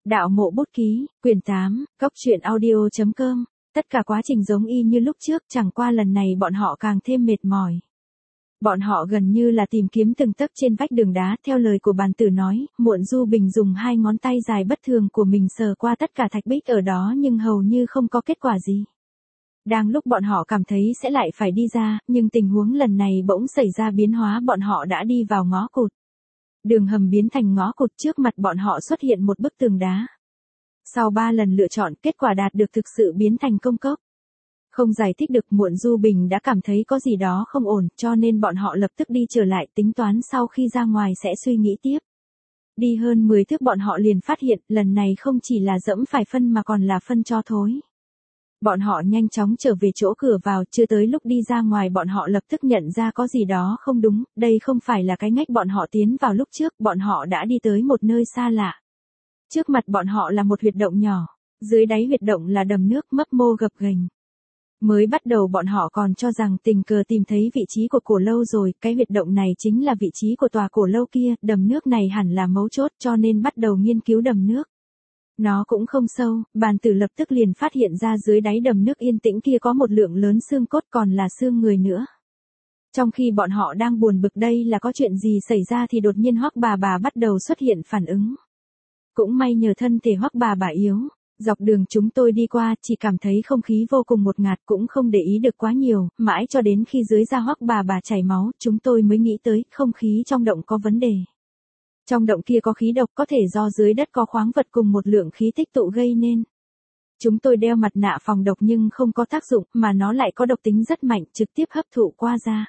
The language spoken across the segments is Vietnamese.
Đạo mộ bút ký, quyển 8, Cốc truyện audio.com. Tất cả quá trình giống y như lúc trước, chẳng qua lần này bọn họ càng thêm mệt mỏi. Bọn họ gần như là tìm kiếm từng tấc trên vách đường đá, theo lời của bàn tử nói, Muộn Du Bình dùng hai ngón tay dài bất thường của mình sờ qua tất cả thạch bích ở đó nhưng hầu như không có kết quả gì. Đang lúc bọn họ cảm thấy sẽ lại phải đi ra, nhưng tình huống lần này bỗng xảy ra biến hóa, bọn họ đã đi vào ngõ cụt. Đường hầm biến thành ngõ cụt, trước mặt bọn họ xuất hiện một bức tường đá. Sau 3 lần lựa chọn, kết quả đạt được thực sự biến thành công cốc. Không giải thích được, Muộn Du Bình đã cảm thấy có gì đó không ổn, cho nên bọn họ lập tức đi trở lại, tính toán sau khi ra ngoài sẽ suy nghĩ tiếp. Đi hơn 10 thước bọn họ liền phát hiện, lần này không chỉ là dẫm phải phân mà còn là phân cho thối. Bọn họ nhanh chóng trở về chỗ cửa vào, chưa tới lúc đi ra ngoài bọn họ lập tức nhận ra có gì đó không đúng, đây không phải là cái ngách bọn họ tiến vào lúc trước, bọn họ đã đi tới một nơi xa lạ. Trước mặt bọn họ là một huyệt động nhỏ, dưới đáy huyệt động là đầm nước mấp mô gập ghềnh. Mới bắt đầu bọn họ còn cho rằng tình cờ tìm thấy vị trí của cổ lâu rồi, cái huyệt động này chính là vị trí của tòa cổ lâu kia, đầm nước này hẳn là mấu chốt cho nên bắt đầu nghiên cứu đầm nước. Nó cũng không sâu, bàn tử lập tức liền phát hiện ra dưới đáy đầm nước yên tĩnh kia có một lượng lớn xương cốt còn là xương người nữa. Trong khi bọn họ đang buồn bực đây là có chuyện gì xảy ra thì đột nhiên Hoắc bà bắt đầu xuất hiện phản ứng. Cũng may nhờ thân thể Hoắc bà yếu, dọc đường chúng tôi đi qua chỉ cảm thấy không khí vô cùng ngột ngạt, cũng không để ý được quá nhiều, mãi cho đến khi dưới da Hoắc bà chảy máu, chúng tôi mới nghĩ tới không khí trong động có vấn đề. Trong động kia có khí độc, có thể do dưới đất có khoáng vật cùng một lượng khí tích tụ gây nên. Chúng tôi đeo mặt nạ phòng độc nhưng không có tác dụng, mà nó lại có độc tính rất mạnh, trực tiếp hấp thụ qua da.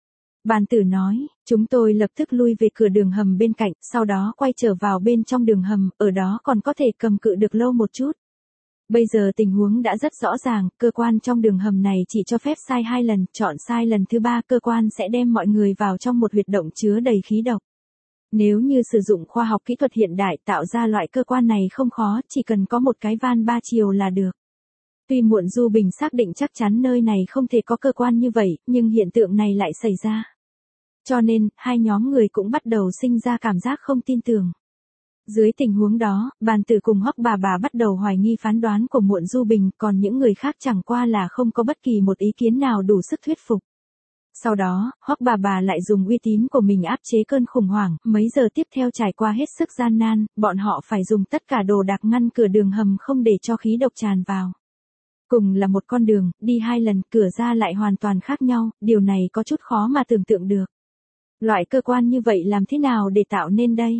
Bàn tử nói, chúng tôi lập tức lui về cửa đường hầm bên cạnh, sau đó quay trở vào bên trong đường hầm, ở đó còn có thể cầm cự được lâu một chút. Bây giờ tình huống đã rất rõ ràng, cơ quan trong đường hầm này chỉ cho phép sai 2 lần, chọn sai lần thứ 3 cơ quan sẽ đem mọi người vào trong một huyệt động chứa đầy khí độc. Nếu như sử dụng khoa học kỹ thuật hiện đại tạo ra loại cơ quan này không khó, chỉ cần có một cái van 3 chiều là được. Tuy Muộn Du Bình xác định chắc chắn nơi này không thể có cơ quan như vậy, nhưng hiện tượng này lại xảy ra. Cho nên, hai nhóm người cũng bắt đầu sinh ra cảm giác không tin tưởng. Dưới tình huống đó, bàn tử cùng Hoắc bà bắt đầu hoài nghi phán đoán của Muộn Du Bình, còn những người khác chẳng qua là không có bất kỳ một ý kiến nào đủ sức thuyết phục. Sau đó, Hoắc bà lại dùng uy tín của mình áp chế cơn khủng hoảng, mấy giờ tiếp theo trải qua hết sức gian nan, bọn họ phải dùng tất cả đồ đạc ngăn cửa đường hầm không để cho khí độc tràn vào. Cùng là một con đường, đi 2 lần, cửa ra lại hoàn toàn khác nhau, điều này có chút khó mà tưởng tượng được. Loại cơ quan như vậy làm thế nào để tạo nên đây?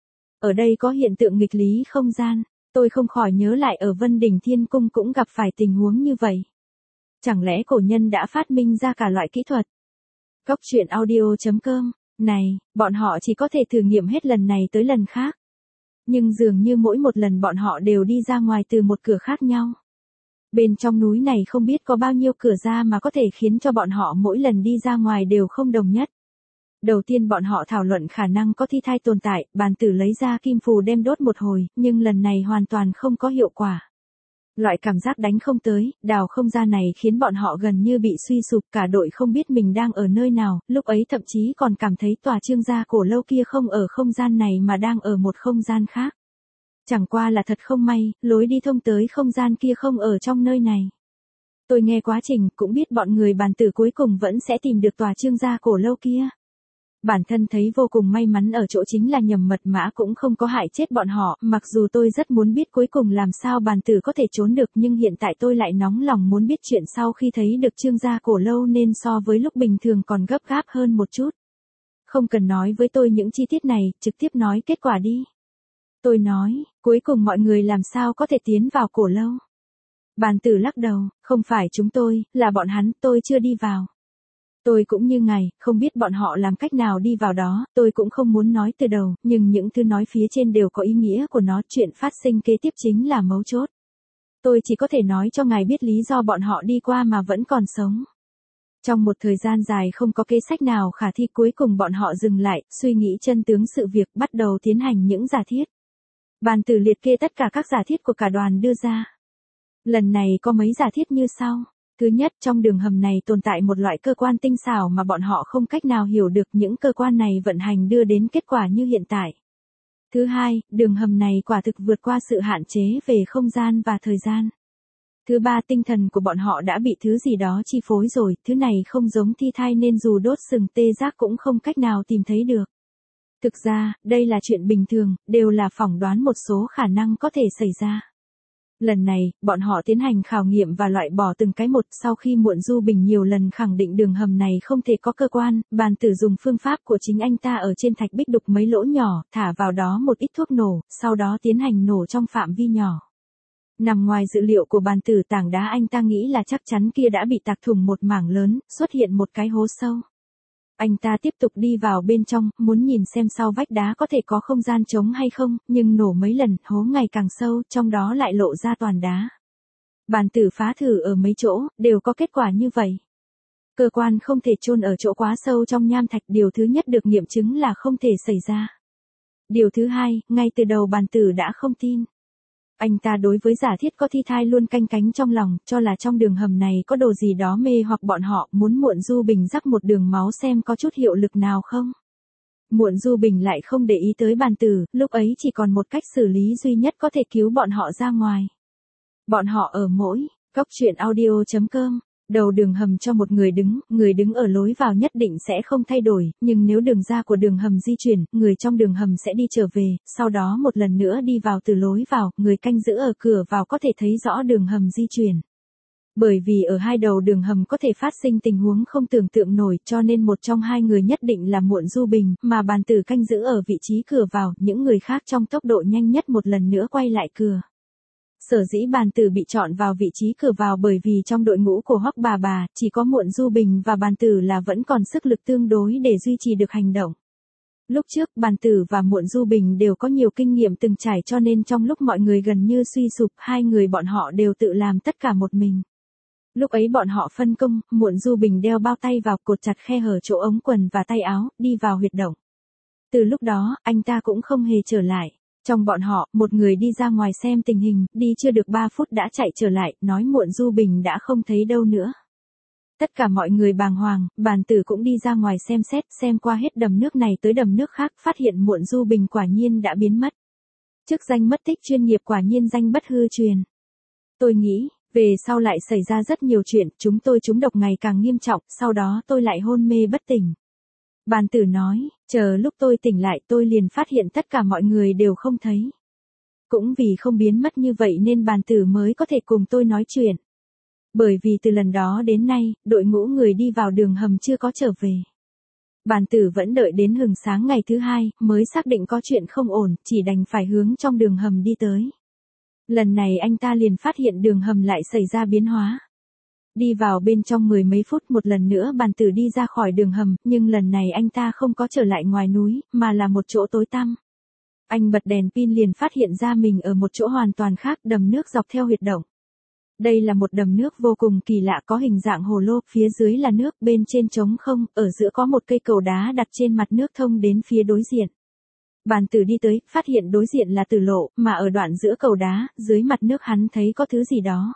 Ở đây có hiện tượng nghịch lý không gian, tôi không khỏi nhớ lại ở Vân Đình Thiên Cung cũng gặp phải tình huống như vậy. Chẳng lẽ cổ nhân đã phát minh ra cả loại kỹ thuật? Cốc truyện audio.com, này, bọn họ chỉ có thể thử nghiệm hết lần này tới lần khác. Nhưng dường như mỗi một lần bọn họ đều đi ra ngoài từ một cửa khác nhau. Bên trong núi này không biết có bao nhiêu cửa ra mà có thể khiến cho bọn họ mỗi lần đi ra ngoài đều không đồng nhất. Đầu tiên bọn họ thảo luận khả năng có thi thai tồn tại, bàn tử lấy ra kim phù đem đốt một hồi, nhưng lần này hoàn toàn không có hiệu quả. Loại cảm giác đánh không tới, đào không ra này khiến bọn họ gần như bị suy sụp, cả đội không biết mình đang ở nơi nào, lúc ấy thậm chí còn cảm thấy tòa Trương gia cổ lâu kia không ở không gian này mà đang ở một không gian khác. Chẳng qua là thật không may, lối đi thông tới không gian kia không ở trong nơi này. Tôi nghe quá trình, cũng biết bọn người bàn tử cuối cùng vẫn sẽ tìm được tòa Trương gia cổ lâu kia. Bản thân thấy vô cùng may mắn ở chỗ chính là nhầm mật mã cũng không có hại chết bọn họ, mặc dù tôi rất muốn biết cuối cùng làm sao bàn tử có thể trốn được, nhưng hiện tại tôi lại nóng lòng muốn biết chuyện sau khi thấy được Trương gia cổ lâu nên so với lúc bình thường còn gấp gáp hơn một chút. Không cần nói với tôi những chi tiết này, trực tiếp nói kết quả đi. Tôi nói, cuối cùng mọi người làm sao có thể tiến vào cổ lâu? Bàn tử lắc đầu, không phải chúng tôi, là bọn hắn, tôi chưa đi vào. Tôi cũng như ngài, không biết bọn họ làm cách nào đi vào đó, tôi cũng không muốn nói từ đầu, nhưng những thứ nói phía trên đều có ý nghĩa của nó, chuyện phát sinh kế tiếp chính là mấu chốt. Tôi chỉ có thể nói cho ngài biết lý do bọn họ đi qua mà vẫn còn sống. Trong một thời gian dài không có kế sách nào khả thi, cuối cùng bọn họ dừng lại, suy nghĩ chân tướng sự việc, bắt đầu tiến hành những giả thiết. Bàn tử liệt kê tất cả các giả thiết của cả đoàn đưa ra. Lần này có mấy giả thiết như sau. Thứ nhất, trong đường hầm này tồn tại một loại cơ quan tinh xảo mà bọn họ không cách nào hiểu được, những cơ quan này vận hành đưa đến kết quả như hiện tại. Thứ hai, đường hầm này quả thực vượt qua sự hạn chế về không gian và thời gian. Thứ ba, tinh thần của bọn họ đã bị thứ gì đó chi phối rồi, thứ này không giống thi thai nên dù đốt sừng tê giác cũng không cách nào tìm thấy được. Thực ra, đây là chuyện bình thường, đều là phỏng đoán một số khả năng có thể xảy ra. Lần này, bọn họ tiến hành khảo nghiệm và loại bỏ từng cái một. Sau khi Muộn Du Bình nhiều lần khẳng định đường hầm này không thể có cơ quan, bàn tử dùng phương pháp của chính anh ta ở trên thạch bích đục mấy lỗ nhỏ, thả vào đó một ít thuốc nổ, sau đó tiến hành nổ trong phạm vi nhỏ. Nằm ngoài dự liệu của bàn tử, tảng đá anh ta nghĩ là chắc chắn kia đã bị tạc thủng một mảng lớn, xuất hiện một cái hố sâu. Anh ta tiếp tục đi vào bên trong, muốn nhìn xem sau vách đá có thể có không gian trống hay không, nhưng nổ mấy lần, hố ngày càng sâu, trong đó lại lộ ra toàn đá. Bàn tử phá thử ở mấy chỗ, đều có kết quả như vậy. Cơ quan không thể chôn ở chỗ quá sâu trong nham thạch, điều thứ nhất được nghiệm chứng là không thể xảy ra. Điều thứ hai, ngay từ đầu bàn tử đã không tin. Anh ta đối với giả thiết có thi thai luôn canh cánh trong lòng, cho là trong đường hầm này có đồ gì đó mê hoặc bọn họ, muốn Muộn Du Bình rắc một đường máu xem có chút hiệu lực nào không. Muộn Du Bình lại không để ý tới bàn tử, lúc ấy chỉ còn một cách xử lý duy nhất có thể cứu bọn họ ra ngoài. Bọn họ ở mỗi góc truyện audio.com. Đầu đường hầm cho một người đứng ở lối vào nhất định sẽ không thay đổi, nhưng nếu đường ra của đường hầm di chuyển, người trong đường hầm sẽ đi trở về, sau đó một lần nữa đi vào từ lối vào, người canh giữ ở cửa vào có thể thấy rõ đường hầm di chuyển. Bởi vì ở hai đầu đường hầm có thể phát sinh tình huống không tưởng tượng nổi, cho nên một trong hai người nhất định là Muộn Du Bình, mà bàn tử canh giữ ở vị trí cửa vào, những người khác trong tốc độ nhanh nhất một lần nữa quay lại cửa. Sở dĩ bàn tử bị chọn vào vị trí cửa vào bởi vì trong đội ngũ của Hoắc bà, chỉ có Muộn Du Bình và bàn tử là vẫn còn sức lực tương đối để duy trì được hành động. Lúc trước, bàn tử và Muộn Du Bình đều có nhiều kinh nghiệm từng trải cho nên trong lúc mọi người gần như suy sụp, hai người bọn họ đều tự làm tất cả một mình. Lúc ấy bọn họ phân công, Muộn Du Bình đeo bao tay vào, cột chặt khe hở chỗ ống quần và tay áo, đi vào huyệt động. Từ lúc đó, anh ta cũng không hề trở lại. Trong bọn họ, một người đi ra ngoài xem tình hình, đi chưa được 3 phút đã chạy trở lại, nói Muộn Du Bình đã không thấy đâu nữa. Tất cả mọi người bàng hoàng, bàn tử cũng đi ra ngoài xem xét, xem qua hết đầm nước này tới đầm nước khác, phát hiện Muộn Du Bình quả nhiên đã biến mất. Chức danh mất tích chuyên nghiệp quả nhiên danh bất hư truyền. Tôi nghĩ, về sau lại xảy ra rất nhiều chuyện, chúng tôi trúng độc ngày càng nghiêm trọng, sau đó tôi lại hôn mê bất tỉnh. Bàn tử nói, chờ lúc tôi tỉnh lại tôi liền phát hiện tất cả mọi người đều không thấy. Cũng vì không biến mất như vậy nên bàn tử mới có thể cùng tôi nói chuyện. Bởi vì từ lần đó đến nay, đội ngũ người đi vào đường hầm chưa có trở về. Bàn tử vẫn đợi đến hừng sáng ngày thứ hai, mới xác định có chuyện không ổn, chỉ đành phải hướng trong đường hầm đi tới. Lần này anh ta liền phát hiện đường hầm lại xảy ra biến hóa. Đi vào bên trong 10 mấy phút một lần nữa bàn tử đi ra khỏi đường hầm, nhưng lần này anh ta không có trở lại ngoài núi, mà là một chỗ tối tăm. Anh bật đèn pin liền phát hiện ra mình ở một chỗ hoàn toàn khác, đầm nước dọc theo huyệt động. Đây là một đầm nước vô cùng kỳ lạ có hình dạng hồ lô, phía dưới là nước, bên trên trống không, ở giữa có một cây cầu đá đặt trên mặt nước thông đến phía đối diện. Bàn tử đi tới, phát hiện đối diện là tử lộ, mà ở đoạn giữa cầu đá, dưới mặt nước hắn thấy có thứ gì đó.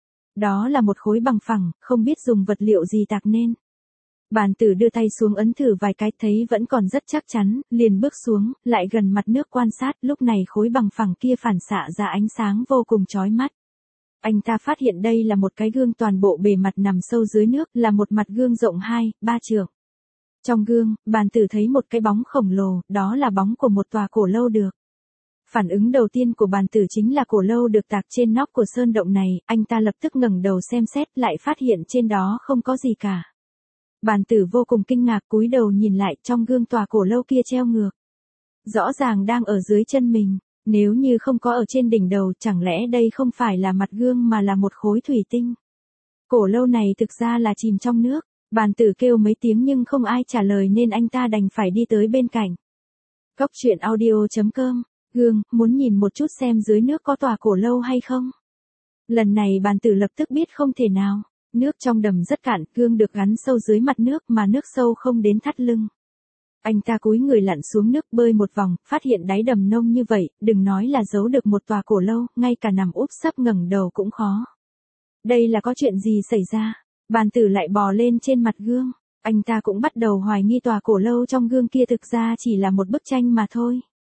Đó là một khối bằng phẳng, không biết dùng vật liệu gì tạc nên. Bàn tử đưa tay xuống ấn thử vài cái, thấy vẫn còn rất chắc chắn, liền bước xuống, lại gần mặt nước quan sát, lúc này khối bằng phẳng kia phản xạ ra ánh sáng vô cùng chói mắt. Anh ta phát hiện đây là một cái gương toàn bộ bề mặt nằm sâu dưới nước, là một mặt gương rộng 2-3 trượng. Trong gương, bàn tử thấy một cái bóng khổng lồ, đó là bóng của một tòa cổ lâu được. Phản ứng đầu tiên của bàn tử chính là cổ lâu được tạc trên nóc của sơn động này, anh ta lập tức ngẩng đầu xem xét lại phát hiện trên đó không có gì cả. Bàn tử vô cùng kinh ngạc cúi đầu nhìn lại trong gương tòa cổ lâu kia treo ngược. Rõ ràng đang ở dưới chân mình, nếu như không có ở trên đỉnh đầu chẳng lẽ đây không phải là mặt gương mà là một khối thủy tinh. Cổ lâu này thực ra là chìm trong nước, bàn tử kêu mấy tiếng nhưng không ai trả lời nên anh ta đành phải đi tới bên cạnh. Góc truyện audio.com. Gương, muốn nhìn một chút xem dưới nước có tòa cổ lâu hay không? Lần này bàn tử lập tức biết không thể nào. Nước trong đầm rất cạn, gương được gắn sâu dưới mặt nước mà nước sâu không đến thắt lưng. Anh ta cúi người lặn xuống nước bơi một vòng, phát hiện đáy đầm nông như vậy, đừng nói là giấu được một tòa cổ lâu, ngay cả nằm úp sấp ngẩng đầu cũng khó. Đây là có chuyện gì xảy ra? Bàn tử lại bò lên trên mặt gương. Anh ta cũng bắt đầu hoài nghi tòa cổ lâu trong gương kia thực ra chỉ là một bức tranh mà thôi.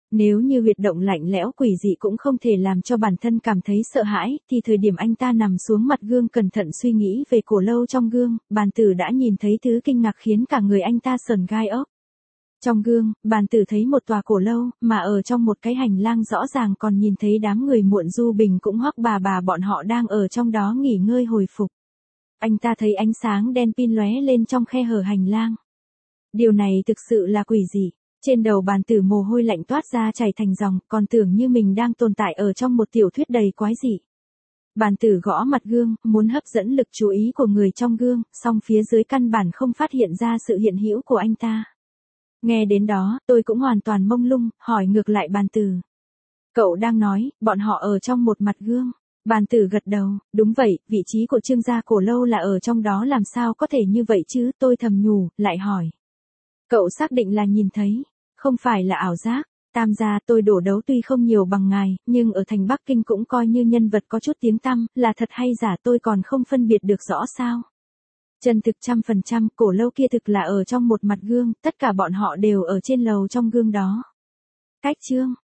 Nếu như huyệt động lạnh lẽo quỷ dị cũng không thể làm cho bản thân cảm thấy sợ hãi, thì thời điểm anh ta nằm xuống mặt gương cẩn thận suy nghĩ về cổ lâu trong gương, bàn tử đã nhìn thấy thứ kinh ngạc khiến cả người anh ta sởn gai ốc. Trong gương, bàn tử thấy một tòa cổ lâu, mà ở trong một cái hành lang rõ ràng còn nhìn thấy đám người muộn du bình cũng hoắc bà bọn họ đang ở trong đó nghỉ ngơi hồi phục. Anh ta thấy ánh sáng đen pin lóe lên trong khe hở hành lang. Điều này thực sự là quỷ dị. Trên đầu bàn tử mồ hôi lạnh toát ra chảy thành dòng, còn tưởng như mình đang tồn tại ở trong một tiểu thuyết đầy quái dị. Bàn tử gõ mặt gương, muốn hấp dẫn lực chú ý của người trong gương, song phía dưới căn bản không phát hiện ra sự hiện hữu của anh ta. Nghe đến đó, tôi cũng hoàn toàn mông lung, hỏi ngược lại bàn tử. Cậu đang nói, bọn họ ở trong một mặt gương. Bàn tử gật đầu, đúng vậy, vị trí của Trương gia cổ lâu là ở trong đó, làm sao có thể như vậy chứ, tôi thầm nhủ, lại hỏi. Cậu xác định là nhìn thấy, không phải là ảo giác. Tam gia, tôi đổ đấu tuy không nhiều bằng ngài, nhưng ở thành Bắc Kinh cũng coi như nhân vật có chút tiếng tăm, là thật hay giả tôi còn không phân biệt được rõ sao. Chân thực 100%, cổ lâu kia thực là ở trong một mặt gương, tất cả bọn họ đều ở trên lầu trong gương đó. Cách chương